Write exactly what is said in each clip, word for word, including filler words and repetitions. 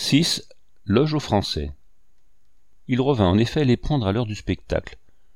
six. Loge aux Français. Il revint en effet les prendre à l'heure du spectacle.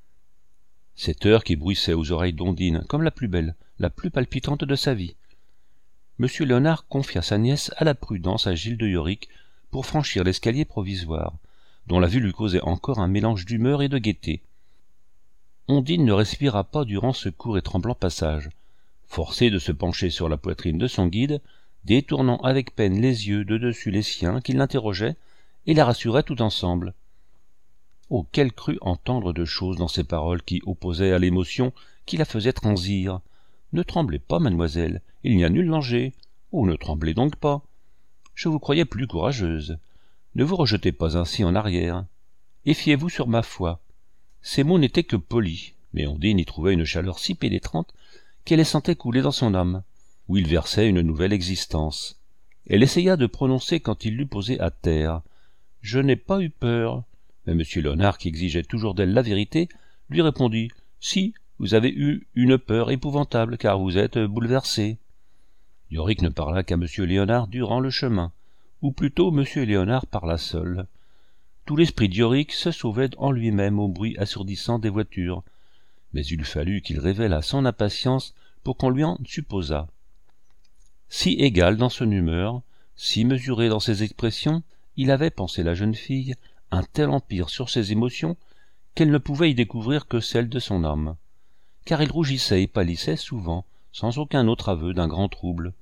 Cette heure qui bruissait aux oreilles d'Ondine comme la plus belle, la plus palpitante de sa vie. Monsieur Léonard confia sa nièce à la prudence à Gilles de Yorick pour franchir l'escalier provisoire, dont la vue lui causait encore un mélange d'humeur et de gaieté. Ondine ne respira pas durant ce court et tremblant passage, forcée de se pencher sur la poitrine de son guide, détournant avec peine les yeux de dessus les siens qui l'interrogeaient et la rassuraient tout ensemble. Oh, qu'elle crut entendre de choses dans ces paroles qui opposaient à l'émotion qui la faisait transir. Ne tremblez pas, mademoiselle, il n'y a nul danger. Oh, ne tremblez donc pas. Je vous croyais plus courageuse. Ne vous rejetez pas ainsi en arrière. Et fiez-vous sur ma foi. Ces mots n'étaient que polis, mais Ondine y trouvait une chaleur si pénétrante qu'elle les sentait couler dans son âme, où il versait une nouvelle existence. Elle essaya de prononcer quand il l'eut posée à terre. « Je n'ai pas eu peur. » Mais M. Léonard, qui exigeait toujours d'elle la vérité, lui répondit « Si, vous avez eu une peur épouvantable, car vous êtes bouleversé. » Yorick ne parla qu'à M. Léonard durant le chemin, ou plutôt M. Léonard parla seul. Tout l'esprit d'Yorick se sauvait en lui-même au bruit assourdissant des voitures, mais il fallut qu'il révélât son impatience pour qu'on lui en supposât. Si égal dans son humeur, si mesuré dans ses expressions, il avait, pensait la jeune fille, un tel empire sur ses émotions qu'elle ne pouvait y découvrir que celle de son âme, car il rougissait et pâlissait souvent, sans aucun autre aveu d'un grand trouble.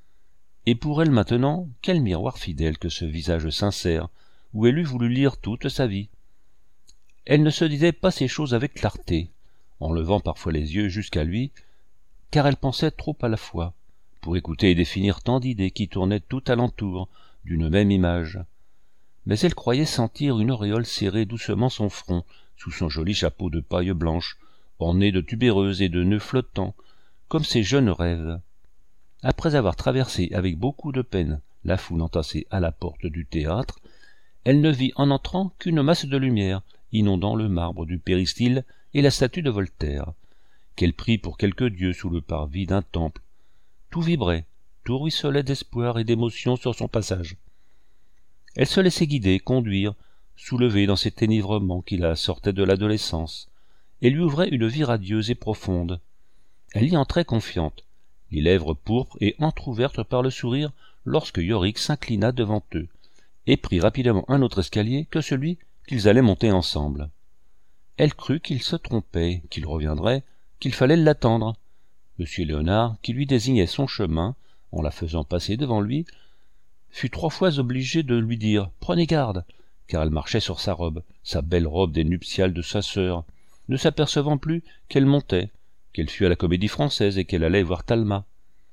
Et pour elle maintenant, quel miroir fidèle que ce visage sincère, où elle eût voulu lire toute sa vie. Elle ne se disait pas ces choses avec clarté, en levant parfois les yeux jusqu'à lui, car elle pensait trop à la fois, pour écouter et définir tant d'idées qui tournaient tout alentour d'une même image. Mais elle croyait sentir une auréole serrer doucement son front sous son joli chapeau de paille blanche, orné de tubéreuses et de nœuds flottants, comme ses jeunes rêves. Après avoir traversé avec beaucoup de peine la foule entassée à la porte du théâtre, elle ne vit en entrant qu'une masse de lumière inondant le marbre du péristyle et la statue de Voltaire, qu'elle prit pour quelque dieu sous le parvis d'un temple. Tout vibrait, tout ruisselait d'espoir et d'émotion sur son passage. Elle se laissait guider, conduire, soulever dans cet enivrement qui la sortait de l'adolescence, et lui ouvrait une vie radieuse et profonde. Elle y entrait confiante, les lèvres pourpres et entr'ouvertes par le sourire, lorsque Yorick s'inclina devant eux, et prit rapidement un autre escalier que celui qu'ils allaient monter ensemble. Elle crut qu'il se trompait, qu'il reviendrait, qu'il fallait l'attendre. Monsieur Léonard, qui lui désignait son chemin, en la faisant passer devant lui, fut trois fois obligé de lui dire « Prenez garde !» car elle marchait sur sa robe, sa belle robe des nuptiales de sa sœur, ne s'apercevant plus qu'elle montait, qu'elle fut à la Comédie-Française et qu'elle allait voir Talma.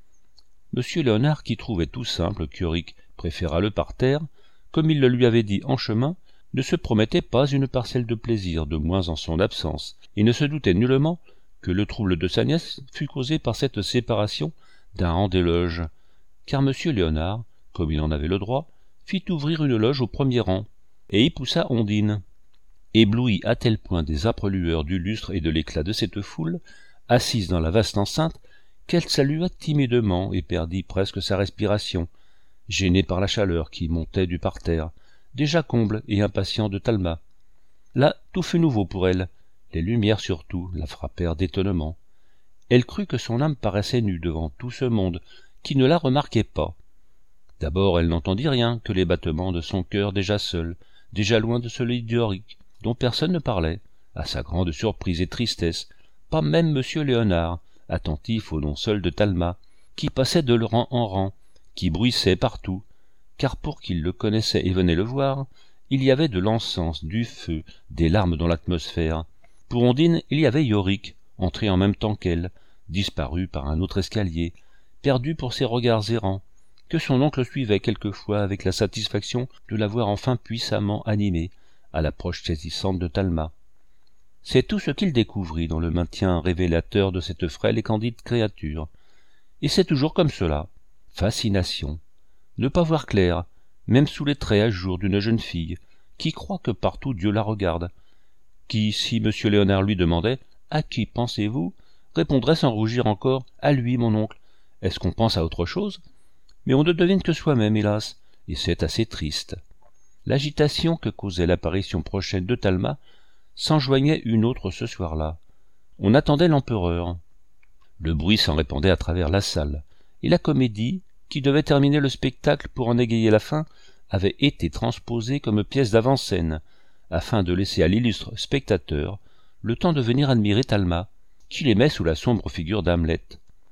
Monsieur Léonard, qui trouvait tout simple qu'Yorick préférât le parterre, comme il le lui avait dit en chemin, ne se promettait pas une parcelle de plaisir de moins en son absence, et ne se doutait nullement que le trouble de sa nièce fût causé par cette séparation d'un rang des loges, car monsieur Léonard, comme il en avait le droit, fit ouvrir une loge au premier rang, et y poussa Ondine. Éblouie à tel point des âpres lueurs du lustre et de l'éclat de cette foule, assise dans la vaste enceinte, qu'elle salua timidement et perdit presque sa respiration, gênée par la chaleur qui montait du parterre, déjà comble et impatient de Talma. Là, tout fut nouveau pour elle. Les lumières surtout la frappèrent d'étonnement. Elle crut que son âme paraissait nue devant tout ce monde, qui ne la remarquait pas. D'abord elle n'entendit rien que les battements de son cœur déjà seul, déjà loin de celui d'Yorick, dont personne ne parlait, à sa grande surprise et tristesse, pas même monsieur Léonard, attentif au nom seul de Talma, qui passait de rang en rang, qui bruissait partout, car pour qu'il le connaissait et venait le voir, il y avait de l'encens, du feu, des larmes dans l'atmosphère. Pour Ondine, il y avait Yorick, entré en même temps qu'elle, disparu par un autre escalier, perdu pour ses regards errants, que son oncle suivait quelquefois avec la satisfaction de la voir enfin puissamment animée, à l'approche saisissante de Talma. C'est tout ce qu'il découvrit dans le maintien révélateur de cette frêle et candide créature. Et c'est toujours comme cela. Fascination. Ne pas voir clair, même sous les traits à jour d'une jeune fille, qui croit que partout Dieu la regarde, qui, si M. Léonard lui demandait « À qui pensez-vous ?» répondrait sans rougir encore « À lui, mon oncle. Est-ce qu'on pense à autre chose ?» Mais on ne devine que soi-même, hélas, et c'est assez triste. L'agitation que causait l'apparition prochaine de Talma s'enjoignait une autre ce soir-là. On attendait l'empereur. Le bruit s'en répandait à travers la salle, et la comédie, qui devait terminer le spectacle pour en égayer la fin, avait été transposée comme pièce d'avant-scène, afin de laisser à l'illustre spectateur le temps de venir admirer Talma, qu'il aimait sous la sombre figure d'Hamlet.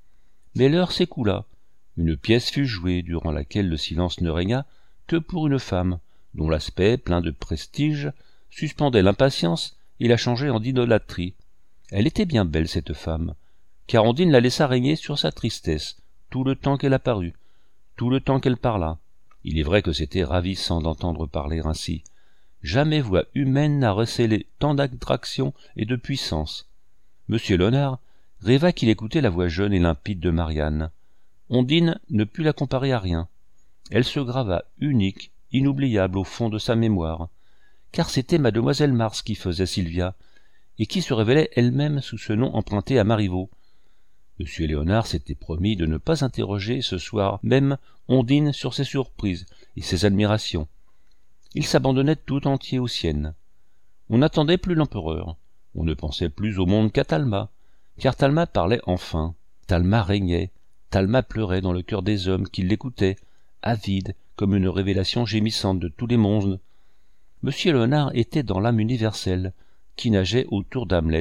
Mais l'heure s'écoula. Une pièce fut jouée, durant laquelle le silence ne régna que pour une femme, dont l'aspect, plein de prestige, suspendait l'impatience et la changeait en idolâtrie. Elle était bien belle, cette femme, car Ondine la laissa régner sur sa tristesse, tout le temps qu'elle apparut, tout le temps qu'elle parla. Il est vrai que c'était ravissant d'entendre parler ainsi. Jamais voix humaine n'a recélé tant d'attraction et de puissance. Monsieur Léonard rêva qu'il écoutait la voix jeune et limpide de Marianne. Ondine ne put la comparer à rien. Elle se grava unique, inoubliable au fond de sa mémoire, car c'était mademoiselle Mars qui faisait Sylvia, et qui se révélait elle-même sous ce nom emprunté à Marivaux. Monsieur Léonard s'était promis de ne pas interroger ce soir même Ondine sur ses surprises et ses admirations. Il s'abandonnait tout entier aux siennes. On n'attendait plus l'empereur, on ne pensait plus au monde qu'à Talma, car Talma parlait enfin, Talma régnait, Talma pleurait dans le cœur des hommes qui l'écoutaient, avide comme une révélation gémissante de tous les mondes. Monsieur Léonard était dans l'âme universelle, qui nageait autour d'Hamlet.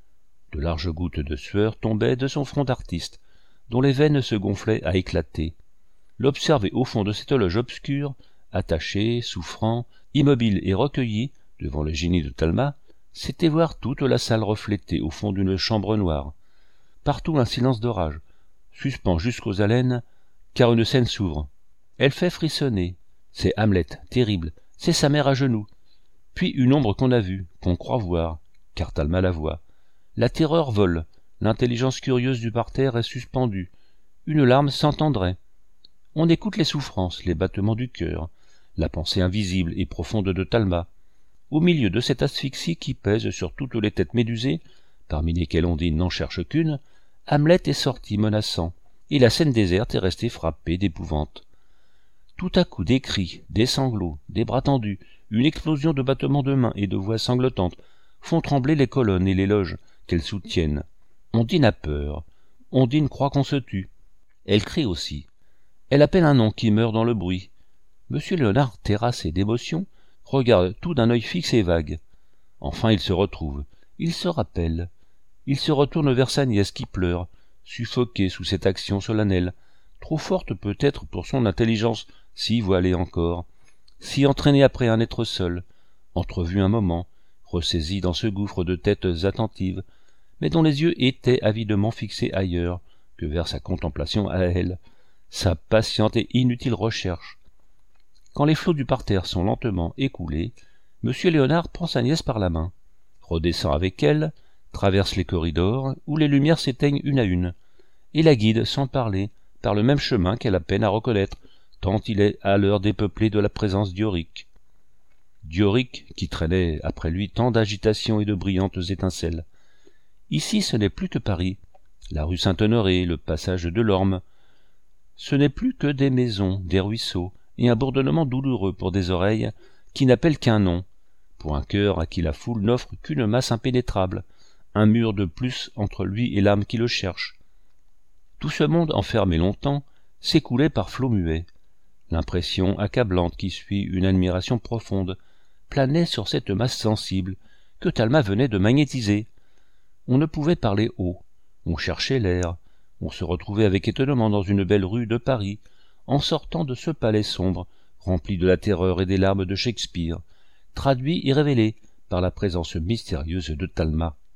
De larges gouttes de sueur tombaient de son front d'artiste, dont les veines se gonflaient à éclater. L'observer au fond de cette loge obscure, attaché, souffrant, immobile et recueilli, devant le génie de Talma, c'était voir toute la salle reflétée au fond d'une chambre noire. Partout un silence d'orage, suspend jusqu'aux haleines, car une scène s'ouvre. Elle fait frissonner. C'est Hamlet, terrible, c'est sa mère à genoux. Puis une ombre qu'on a vue, qu'on croit voir, car Talma la voit. La terreur vole, l'intelligence curieuse du parterre est suspendue. Une larme s'entendrait. On écoute les souffrances, les battements du cœur, la pensée invisible et profonde de Talma. Au milieu de cette asphyxie qui pèse sur toutes les têtes médusées, parmi lesquelles Ondine n'en cherche qu'une, Hamlet est sorti menaçant, et la scène déserte est restée frappée d'épouvante. Tout à coup des cris, des sanglots, des bras tendus, une explosion de battements de mains et de voix sanglotantes font trembler les colonnes et les loges qu'elles soutiennent. Ondine a peur, Ondine croit qu'on se tue. Elle crie aussi. Elle appelle un nom qui meurt dans le bruit. Monsieur Léonard, terrassé d'émotion, regarde tout d'un œil fixe et vague. Enfin il se retrouve, il se rappelle. Il se retourne vers sa nièce qui pleure, suffoquée sous cette action solennelle, trop forte peut-être pour son intelligence, si voilée encore, si entraînée après un être seul, entrevue un moment, ressaisie dans ce gouffre de têtes attentives, mais dont les yeux étaient avidement fixés ailleurs que vers sa contemplation à elle, sa patiente et inutile recherche. Quand les flots du parterre sont lentement écoulés, Monsieur Léonard prend sa nièce par la main, redescend avec elle, traverse les corridors où les lumières s'éteignent une à une, et la guide sans parler par le même chemin qu'elle a peine à reconnaître, tant il est à l'heure dépeuplé de la présence d'Ioric. Dioric qui traînait après lui tant d'agitations et de brillantes étincelles. Ici ce n'est plus que Paris, la rue Saint-Honoré, le passage de l'Orme. Ce n'est plus que des maisons, des ruisseaux, et un bourdonnement douloureux pour des oreilles qui n'appellent qu'un nom, pour un cœur à qui la foule n'offre qu'une masse impénétrable, un mur de plus entre lui et l'âme qui le cherche. Tout ce monde enfermé longtemps s'écoulait par flots muets. L'impression accablante qui suit une admiration profonde planait sur cette masse sensible que Talma venait de magnétiser. On ne pouvait parler haut, on cherchait l'air, on se retrouvait avec étonnement dans une belle rue de Paris, en sortant de ce palais sombre, rempli de la terreur et des larmes de Shakespeare, traduit et révélé par la présence mystérieuse de Talma.